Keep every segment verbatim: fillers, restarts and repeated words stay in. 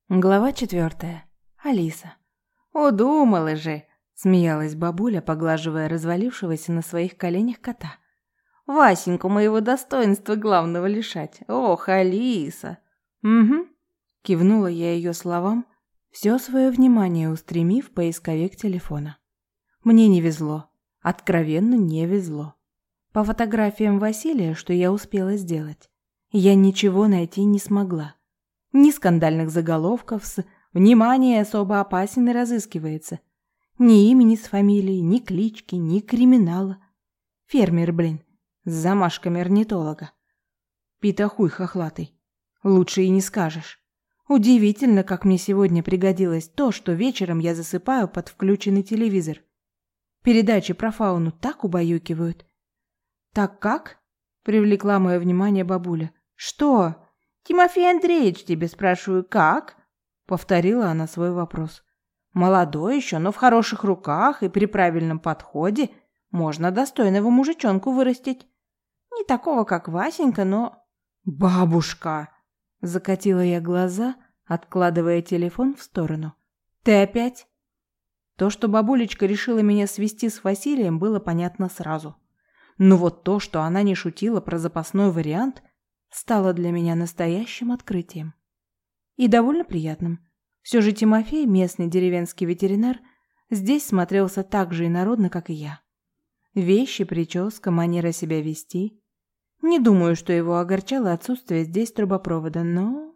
Глава четвертая. Алиса. «Удумала же!» — смеялась бабуля, поглаживая развалившегося на своих коленях кота. «Васеньку моего достоинства главного лишать. Ох, Алиса!» «Угу», — кивнула я ее словам, все свое внимание устремив в поисковик телефона. Мне не везло. Откровенно не везло. По фотографиям Василия, что я успела сделать, я ничего найти не смогла. Ни скандальных заголовков с «Внимание, особо опасен и разыскивается». Ни имени с фамилией, ни клички, ни криминала. Фермер, блин, с замашками орнитолога. Питахуй хохлатый. Лучше и не скажешь. Удивительно, как мне сегодня пригодилось то, что вечером я засыпаю под включенный телевизор. Передачи про фауну так убаюкивают. «Так как?» — привлекла мое внимание бабуля. «Что?» «Тимофей Андреевич, тебе спрашиваю, как?» — повторила она свой вопрос. «Молодой еще, но в хороших руках и при правильном подходе можно достойного мужичонку вырастить. Не такого, как Васенька, но...» «Бабушка!» — закатила я глаза, откладывая телефон в сторону. «Ты опять?» То, что бабулечка решила меня свести с Василием, было понятно сразу. Но вот то, что она не шутила про запасной вариант, стало для меня настоящим открытием. И довольно приятным. Все же Тимофей, местный деревенский ветеринар, здесь смотрелся так же инородно, как и я. Вещи, прическа, манера себя вести. Не думаю, что его огорчало отсутствие здесь трубопровода, но...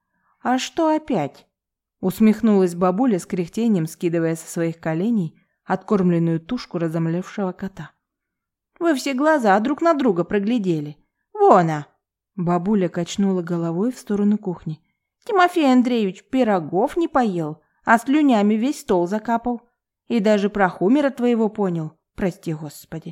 «А что опять?» — усмехнулась бабуля с кряхтением, скидывая со своих коленей откормленную тушку разомлевшего кота. «Вы все глаза друг на друга проглядели. Вон она!» Бабуля качнула головой в сторону кухни. «Тимофей Андреевич пирогов не поел, а слюнями весь стол закапал. И даже про Хумера твоего понял. Прости, Господи».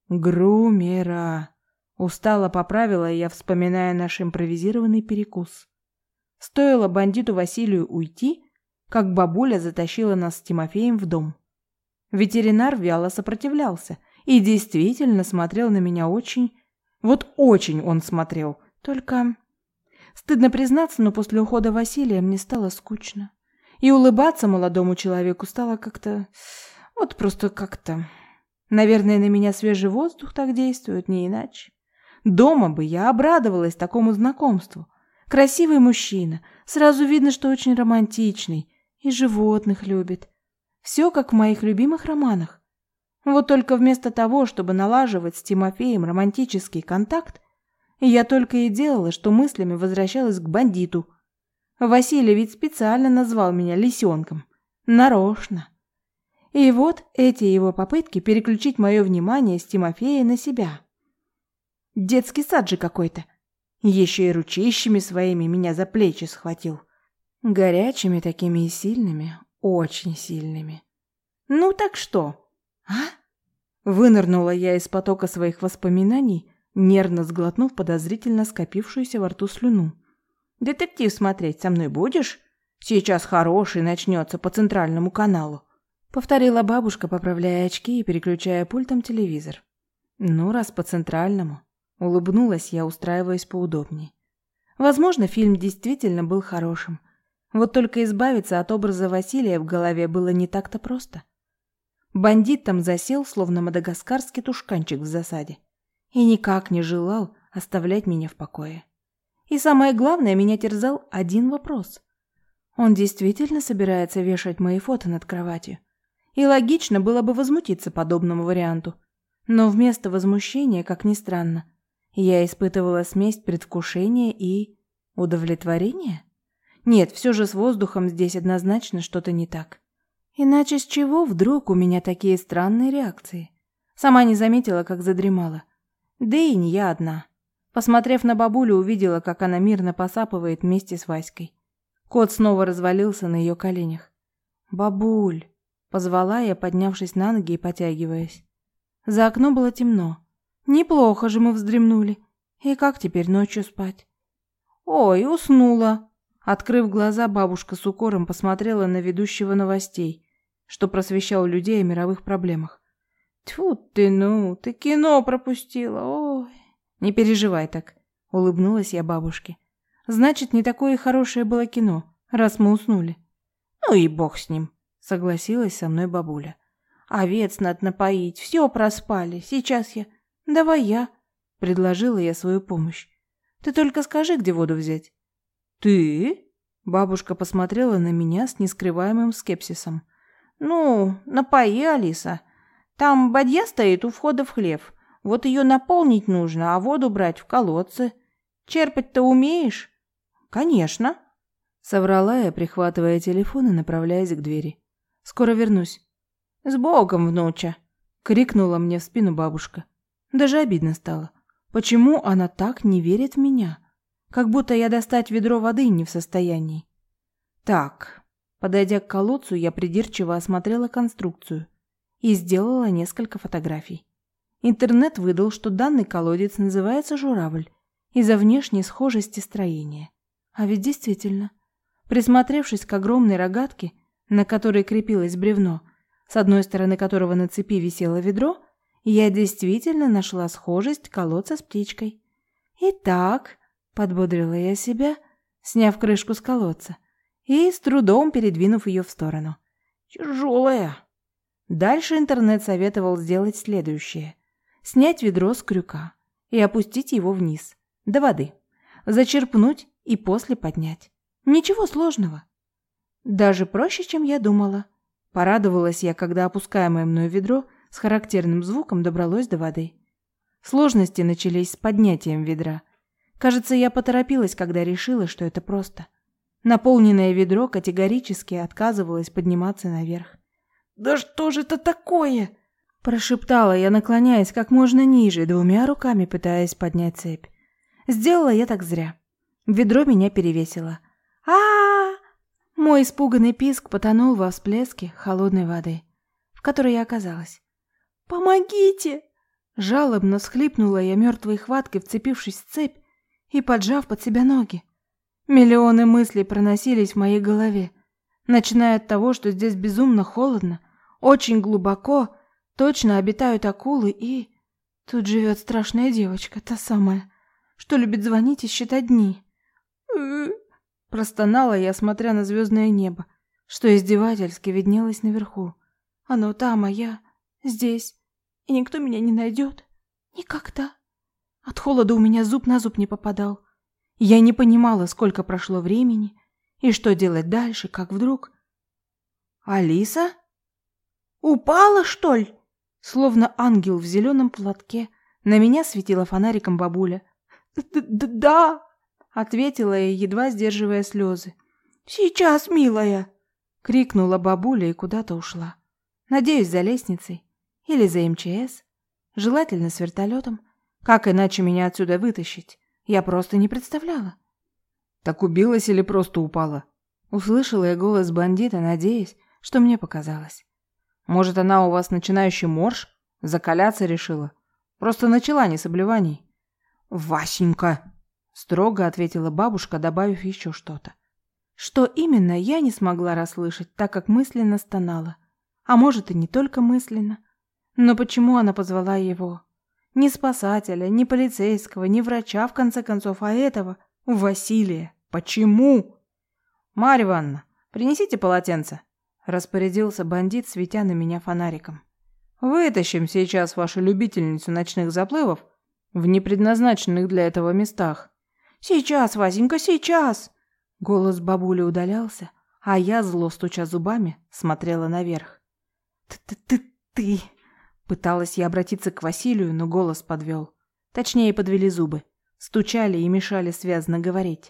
«Грумера», — устало поправила я, вспоминая наш импровизированный перекус. Стоило бандиту Василию уйти, как бабуля затащила нас с Тимофеем в дом. Ветеринар вяло сопротивлялся и действительно смотрел на меня очень... Вот очень он смотрел. Только, стыдно признаться, но после ухода Василия мне стало скучно. И улыбаться молодому человеку стало как-то... Вот просто как-то... Наверное, на меня свежий воздух так действует, не иначе. Дома бы я обрадовалась такому знакомству. Красивый мужчина, сразу видно, что очень романтичный и животных любит. Все как в моих любимых романах. Вот только вместо того, чтобы налаживать с Тимофеем романтический контакт, я только и делала, что мыслями возвращалась к бандиту. Василий ведь специально назвал меня лисенком. Нарочно. И вот эти его попытки переключить мое внимание с Тимофея на себя. Детский сад же какой-то. Еще и ручищами своими меня за плечи схватил. Горячими такими и сильными, очень сильными. «Ну так что, а?» Вынырнула я из потока своих воспоминаний, нервно сглотнув подозрительно скопившуюся во рту слюну. «Детектив смотреть со мной будешь? Сейчас хороший начнется по центральному каналу», — повторила бабушка, поправляя очки и переключая пультом телевизор. «Ну, раз по центральному», — улыбнулась я, устраиваясь поудобнее. Возможно, фильм действительно был хорошим. Вот только избавиться от образа Василия в голове было не так-то просто. Бандит там засел, словно мадагаскарский тушканчик в засаде, и никак не желал оставлять меня в покое. И самое главное, меня терзал один вопрос. Он действительно собирается вешать мои фото над кроватью? И логично было бы возмутиться подобному варианту. Но вместо возмущения, как ни странно, я испытывала смесь предвкушения и удовлетворения. Нет, все же с воздухом здесь однозначно что-то не так. Иначе с чего вдруг у меня такие странные реакции? Сама не заметила, как задремала. Да и не я одна. Посмотрев на бабулю, увидела, как она мирно посапывает вместе с Васькой. Кот снова развалился на ее коленях. «Бабуль!» — позвала я, поднявшись на ноги и потягиваясь. За окном было темно. Неплохо же мы вздремнули. И как теперь ночью спать? «Ой, уснула!» Открыв глаза, бабушка с укором посмотрела на ведущего новостей, что просвещал людей о мировых проблемах. «Тьфу ты, ну, ты кино пропустила, ой!» «Не переживай так», — улыбнулась я бабушке. «Значит, не такое хорошее было кино, раз мы уснули. Ну и бог с ним, согласилась со мной бабуля. Овец надо напоить, все проспали, сейчас я... Давай я, предложила я свою помощь. Ты только скажи, где воду взять. Ты? Бабушка посмотрела на меня с нескрываемым скепсисом. Ну, напои, Алиса. Там бадья стоит у входа в хлев. Вот ее наполнить нужно, а воду брать в колодце. Черпать-то умеешь? Конечно, соврала я, прихватывая телефон и направляясь к двери. Скоро вернусь. С Богом, внуча, крикнула мне в спину бабушка. Даже обидно стало. Почему она так не верит в меня? Как будто я достать ведро воды не в состоянии. Так, подойдя к колодцу, я придирчиво осмотрела конструкцию и сделала несколько фотографий. Интернет выдал, что данный колодец называется «Журавль» из-за внешней схожести строения. А ведь действительно, присмотревшись к огромной рогатке, на которой крепилось бревно, с одной стороны которого на цепи висело ведро, я действительно нашла схожесть колодца с птичкой. «Итак», — подбодрила я себя, сняв крышку с колодца и с трудом передвинув ее в сторону. «Тяжелая». Дальше интернет советовал сделать следующее. Снять ведро с крюка и опустить его вниз, до воды, зачерпнуть и после поднять. Ничего сложного. Даже проще, чем я думала. Порадовалась я, когда опускаемое мною ведро с характерным звуком добралось до воды. Сложности начались с поднятием ведра. Кажется, я поторопилась, когда решила, что это просто. Наполненное ведро категорически отказывалось подниматься наверх. «Да что же это такое?» Прошептала я, наклоняясь как можно ниже, двумя руками пытаясь поднять цепь. Сделала я так зря. Ведро меня перевесило. а а, -а! Мой испуганный писк потонул во всплеске холодной воды, в которой я оказалась. «Помогите!» Жалобно всхлипнула я мертвой хваткой, вцепившись в цепь и поджав под себя ноги. Миллионы мыслей проносились в моей голове, начиная от того, что здесь безумно холодно, очень глубоко, точно обитают акулы и... Тут живет страшная девочка, та самая, что любит звонить и считать дни. Простонала я, смотря на звездное небо, что издевательски виднелось наверху. Оно там, а я здесь, и никто меня не найдет. Никогда. От холода у меня зуб на зуб не попадал. Я не понимала, сколько прошло времени, и что делать дальше, как вдруг... «Алиса? Упала, что ли?» Словно ангел в зеленом платке, на меня светила фонариком бабуля. «Да-да», — ответила я, едва сдерживая слезы. «Сейчас, милая!» — крикнула бабуля и куда-то ушла. Надеюсь, за лестницей или за эм че эс, желательно с вертолетом. Как иначе меня отсюда вытащить? Я просто не представляла. «Так убилась или просто упала?» Услышала я голос бандита, надеясь, что мне показалось. «Может, она у вас начинающий морж? Закаляться решила? Просто начала, не с обливаний». «Васенька!» — строго ответила бабушка, добавив еще что-то. Что именно, я не смогла расслышать, так как мысленно стонала. А может, и не только мысленно. Но почему она позвала его? Ни спасателя, ни полицейского, ни врача, в конце концов, а этого, Василия. Почему? «Марья Ивановна, принесите полотенце», — распорядился бандит, светя на меня фонариком. «Вытащим сейчас вашу любительницу ночных заплывов в непредназначенных для этого местах». «Сейчас, Васенька, сейчас!» Голос бабули удалялся, а я, зло стуча зубами, смотрела наверх. «Ты-ты-ты-ты!» Пыталась я обратиться к Василию, но голос подвел. Точнее, подвели зубы. Стучали и мешали связно говорить.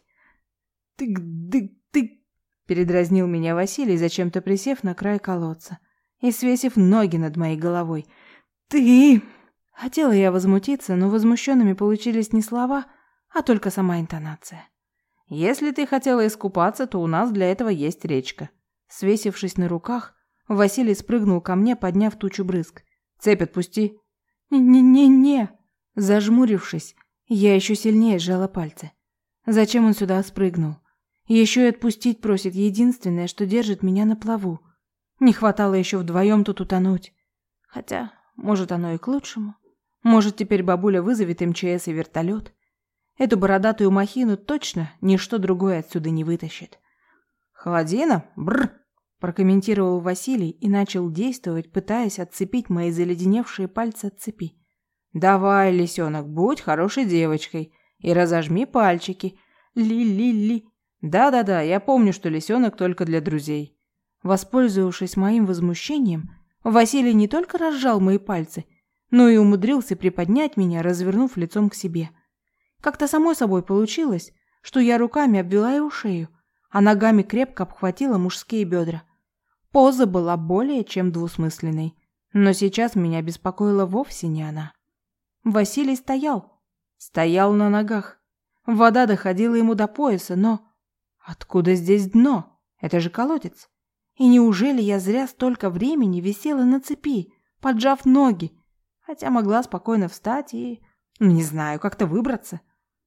«Тык-дык-тык!» Передразнил меня Василий, зачем-то присев на край колодца и свесив ноги над моей головой. «Ты!» Хотела я возмутиться, но возмущенными получились не слова, а только сама интонация. «Если ты хотела искупаться, то у нас для этого есть речка». Свесившись на руках, Василий спрыгнул ко мне, подняв тучу брызг. «Цепь отпусти». «Не-не-не-не». Зажмурившись, я еще сильнее сжала пальцы. Зачем он сюда спрыгнул? Еще и отпустить просит единственное, что держит меня на плаву. Не хватало еще вдвоем тут утонуть. Хотя, может, оно и к лучшему. Может, теперь бабуля вызовет эм че эс и вертолет. Эту бородатую махину точно ничто другое отсюда не вытащит. «Холодина? Бррр!» – прокомментировал Василий и начал действовать, пытаясь отцепить мои заледеневшие пальцы от цепи. «Давай, лисенок, будь хорошей девочкой и разожми пальчики. Ли-ли-ли. Да-да-да, я помню, что лисенок только для друзей». Воспользовавшись моим возмущением, Василий не только разжал мои пальцы, но и умудрился приподнять меня, развернув лицом к себе. Как-то само собой получилось, что я руками обвела его шею, а ногами крепко обхватила мужские бедра. Поза была более чем двусмысленной, но сейчас меня беспокоила вовсе не она. Василий стоял, стоял на ногах. Вода доходила ему до пояса, но... Откуда здесь дно? Это же колодец. И неужели я зря столько времени висела на цепи, поджав ноги, хотя могла спокойно встать и... не знаю, как-то выбраться?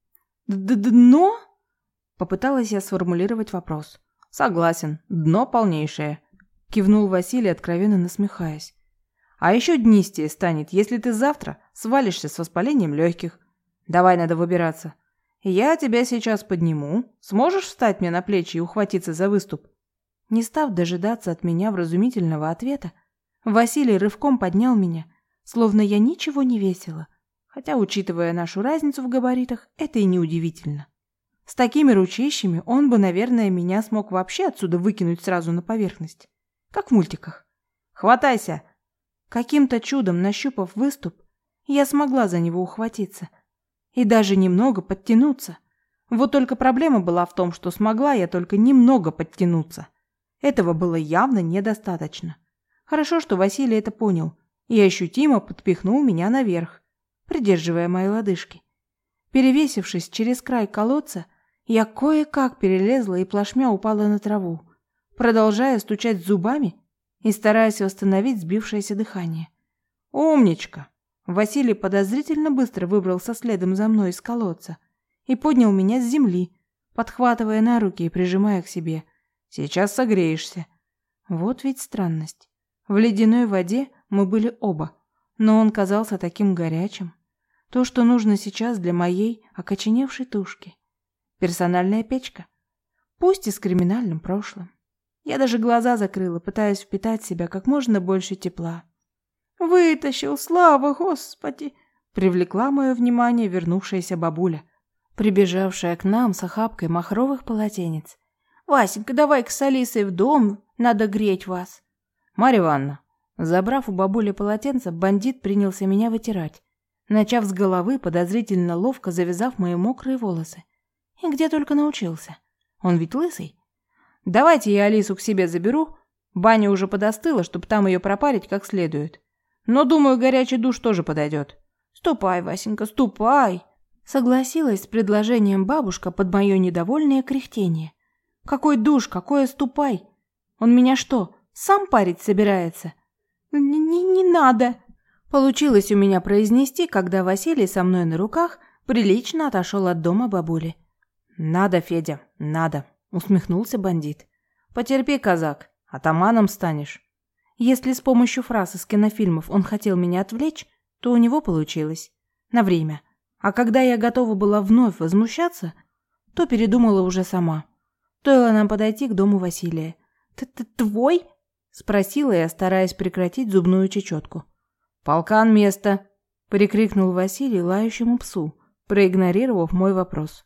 «Дно?» — попыталась я сформулировать вопрос. «Согласен, дно полнейшее», — кивнул Василий, откровенно насмехаясь. «А еще днистее станет, если ты завтра свалишься с воспалением легких. Давай, надо выбираться. Я тебя сейчас подниму. Сможешь встать мне на плечи и ухватиться за выступ?» Не став дожидаться от меня вразумительного ответа, Василий рывком поднял меня, словно я ничего не весила, хотя, учитывая нашу разницу в габаритах, это и не удивительно. С такими ручищами он бы, наверное, меня смог вообще отсюда выкинуть сразу на поверхность, как в мультиках. «Хватайся!» Каким-то чудом, нащупав выступ, я смогла за него ухватиться и даже немного подтянуться. Вот только проблема была в том, что смогла я только немного подтянуться. Этого было явно недостаточно. Хорошо, что Василий это понял и ощутимо подпихнул меня наверх, придерживая мои лодыжки. Перевесившись через край колодца, я кое-как перелезла и плашмя упала на траву, продолжая стучать зубами и стараясь восстановить сбившееся дыхание. «Умничка!» Василий подозрительно быстро выбрался следом за мной из колодца и поднял меня с земли, подхватывая на руки и прижимая к себе. «Сейчас согреешься». Вот ведь странность. В ледяной воде мы были оба, но он казался таким горячим. То, что нужно сейчас для моей окоченевшей тушки. Персональная печка. Пусть и с криминальным прошлым. Я даже глаза закрыла, пытаясь впитать в себя как можно больше тепла. «Вытащил, слава Господи!» Привлекла мое внимание вернувшаяся бабуля, прибежавшая к нам с охапкой махровых полотенец. «Васенька, давай-ка с Алисой в дом, надо греть вас». «Марья Ивановна». Забрав у бабули полотенце, бандит принялся меня вытирать, начав с головы, подозрительно ловко завязав мои мокрые волосы. И где только научился. Он ведь лысый. «Давайте я Алису к себе заберу. Баня уже подостыла, чтобы там ее пропарить как следует. Но, думаю, горячий душ тоже подойдет». «Ступай, Васенька, ступай!» Согласилась с предложением бабушка под мое недовольное кряхтение. «Какой душ, какое ступай? Он меня что, сам парить собирается?» «Не, не, не надо!» Получилось у меня произнести, когда Василий со мной на руках прилично отошел от дома бабули. «Надо, Федя, надо!» — усмехнулся бандит. «Потерпи, казак, атаманом станешь». Если с помощью фраз из кинофильмов он хотел меня отвлечь, то у него получилось. На время. А когда я готова была вновь возмущаться, то передумала уже сама. Стоило нам подойти к дому Василия. «Т-т-твой?» — спросила я, стараясь прекратить зубную чечетку. «Полкан, место!» — прикрикнул Василий лающему псу, проигнорировав мой вопрос.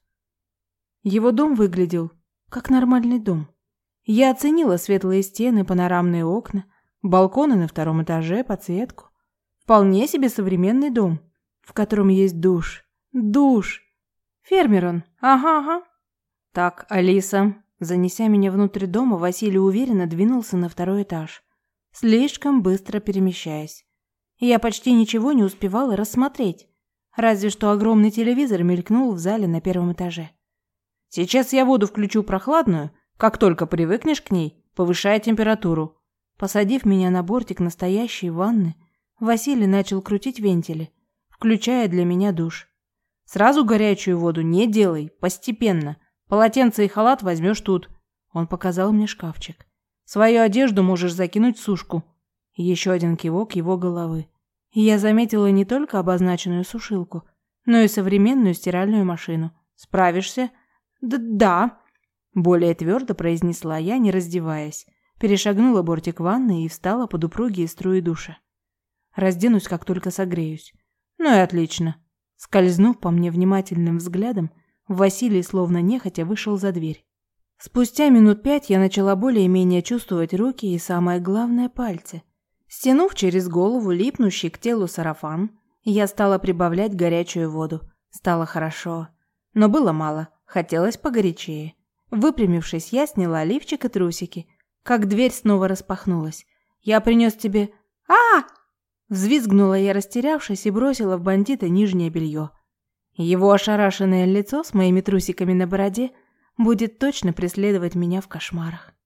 Его дом выглядел как нормальный дом. Я оценила светлые стены, панорамные окна, балконы на втором этаже, подсветку. Вполне себе современный дом, в котором есть душ. Душ! Фермер он, ага-ага. Так, Алиса, занеся меня внутрь дома, Василий уверенно двинулся на второй этаж, слишком быстро перемещаясь. Я почти ничего не успевала рассмотреть, разве что огромный телевизор мелькнул в зале на первом этаже. «Сейчас я воду включу прохладную, как только привыкнешь к ней, повышая температуру». Посадив меня на бортик настоящей ванны, Василий начал крутить вентили, включая для меня душ. «Сразу горячую воду не делай, постепенно. Полотенце и халат возьмешь тут». Он показал мне шкафчик. «Свою одежду можешь закинуть в сушку». И еще один кивок его головы. И я заметила не только обозначенную сушилку, но и современную стиральную машину. «Справишься?» «Да-да». Более твердо произнесла я, не раздеваясь. Перешагнула бортик ванны и встала под упругие струи душа. Разденусь, как только согреюсь. Ну и отлично. Скользнув по мне внимательным взглядом, Василий словно нехотя вышел за дверь. Спустя минут пять я начала более-менее чувствовать руки и, самое главное, пальцы. Стянув через голову липнущий к телу сарафан, я стала прибавлять горячую воду. Стало хорошо. Но было мало, хотелось погорячее. Выпрямившись, я сняла лифчик и трусики. Как дверь снова распахнулась. «Я принес тебе...» а Взвизгнула я, растерявшись, и бросила в бандита нижнее белье. Его ошарашенное лицо с моими трусиками на бороде будет точно преследовать меня в кошмарах.